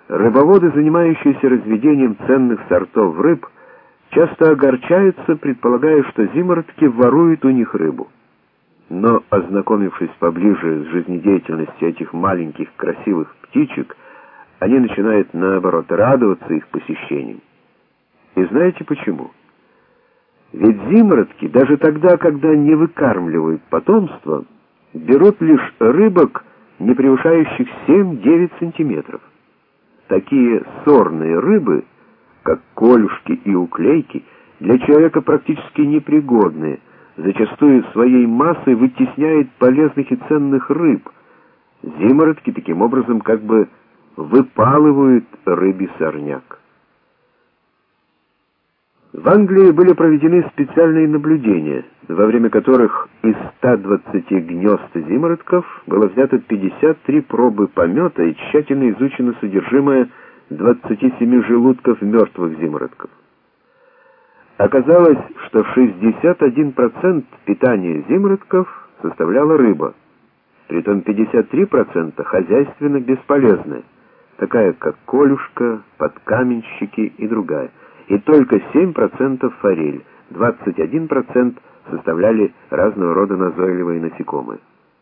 Рыбоводы, занимающиеся разведением ценных сортов рыб, часто огорчаются, предполагая, что зимородки воруют у них рыбу. Но, ознакомившись поближе с жизнедеятельностью этих маленьких красивых птичек, они начинают, наоборот, радоваться их посещениям. И знаете почему? Ведь зимородки, даже тогда, когда не выкармливают потомство, берут лишь рыбок, не превышающих 7-9 сантиметров. Такие сорные рыбы, как колюшки и уклейки, для человека практически непригодные, зачастую своей массой вытесняют полезных и ценных рыб. Зимородки таким образом как бы выпалывают рыбий сорняк. В Англии были проведены специальные наблюдения, во время которых из 120 гнезд зимородков было взято 53 пробы помета и тщательно изучено содержимое 27 желудков мертвых зимородков. Оказалось, что 61% питания зимородков составляла рыба, притом 53% хозяйственно бесполезная, такая как колюшка, подкаменщики и другая. И только 7% форель, 21% составляли разного рода назойливые насекомые.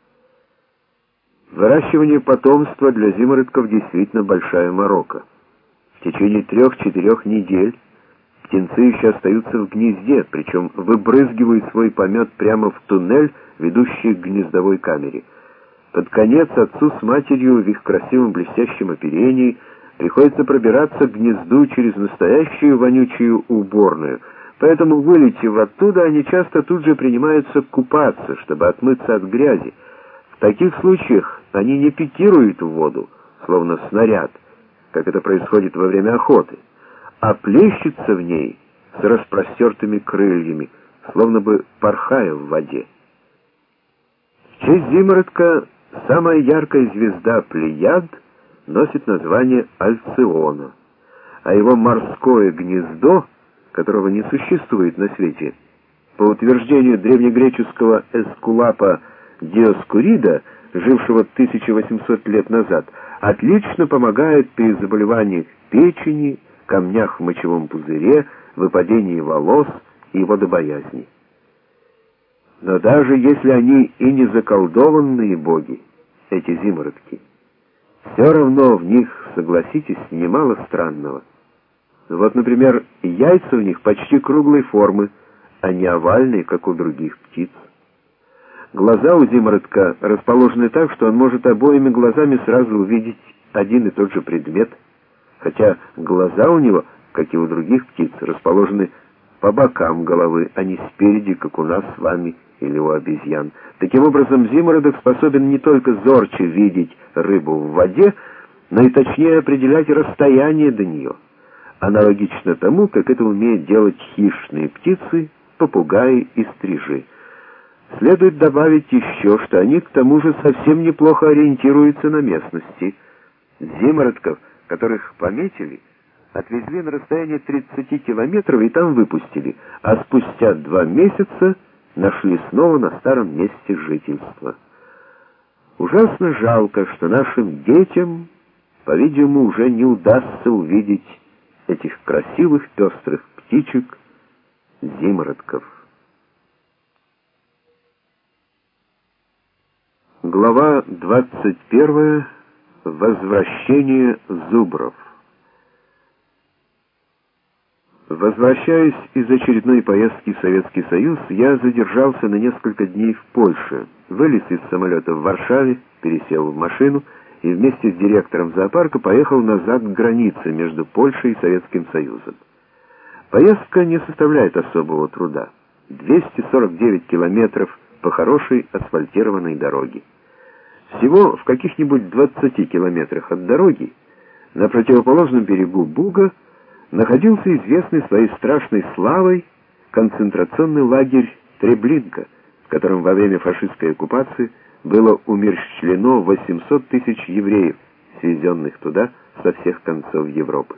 Выращивание потомства для зимородков действительно большая морока. В течение 3-4 недель птенцы еще остаются в гнезде, причем выбрызгивают свой помет прямо в туннель, ведущий к гнездовой камере. Под конец отцу с матерью в их красивом блестящем оперении приходится пробираться к гнезду через настоящую вонючую уборную, поэтому, вылетев оттуда, они часто тут же принимаются купаться, чтобы отмыться от грязи. В таких случаях они не пикируют в воду, словно снаряд, как это происходит во время охоты, а плещутся в ней с распростертыми крыльями, словно бы порхая в воде. В честь зимородка самая яркая звезда Плеяд носит название Альциона, а его морское гнездо, которого не существует на свете, по утверждению древнегреческого эскулапа Диоскурида, жившего 1800 лет назад, отлично помогает при заболеваниях печени, камнях в мочевом пузыре, выпадении волос и водобоязни. Но даже если они и не заколдованные боги, эти зимородки, все равно в них, согласитесь, немало странного. Вот, например, яйца у них почти круглой формы, а не овальные, как у других птиц. Глаза у зимородка расположены так, что он может обоими глазами сразу увидеть один и тот же предмет, хотя глаза у него, как и у других птиц, расположены по бокам головы, а не спереди, как у нас с вами или у обезьян. Таким образом, зимородок способен не только зорче видеть рыбу в воде, но и точнее определять расстояние до нее, аналогично тому, как это умеют делать хищные птицы, попугаи и стрижи. Следует добавить еще, что они к тому же совсем неплохо ориентируются на местности. Зимородков, которых пометили, отвезли на расстояние 30 километров и там выпустили, а спустя 2 месяца нашли снова на старом месте жительства. Ужасно жалко, что нашим детям, по-видимому, уже не удастся увидеть этих красивых пестрых птичек, зимородков. Глава 21. Возвращение зубров. Возвращаясь из очередной поездки в Советский Союз, я задержался на несколько дней в Польше, вылез из самолета в Варшаве, пересел в машину и вместе с директором зоопарка поехал назад к границе между Польшей и Советским Союзом. Поездка не составляет особого труда. 249 километров по хорошей асфальтированной дороге. Всего в каких-нибудь 20 километрах от дороги, на противоположном берегу Буга, находился известный своей страшной славой концентрационный лагерь Треблинка, в котором во время фашистской оккупации было умерщвлено 800 тысяч евреев, свезенных туда со всех концов Европы.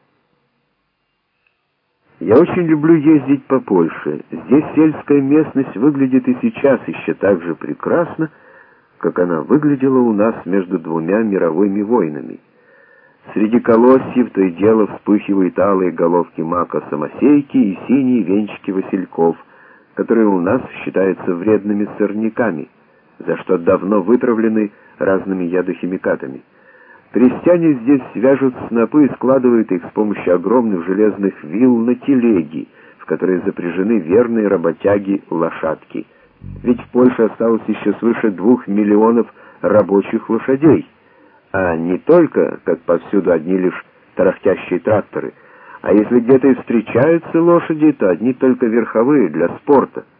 Я очень люблю ездить по Польше. Здесь сельская местность выглядит и сейчас еще так же прекрасно, как она выглядела у нас между 2 мировыми войнами. Среди колосьев то и дело вспыхивают алые головки мака самосейки и синие венчики васильков, которые у нас считаются вредными сорняками, за что давно вытравлены разными ядохимикатами. Крестьяне здесь вяжут снопы и складывают их с помощью огромных железных вил на телеги, в которые запряжены верные работяги-лошадки. Ведь в Польше осталось еще свыше 2 миллионов рабочих лошадей, а не только, как повсюду, одни лишь тарахтящие тракторы. А если где-то и встречаются лошади, то одни только верховые, для спорта.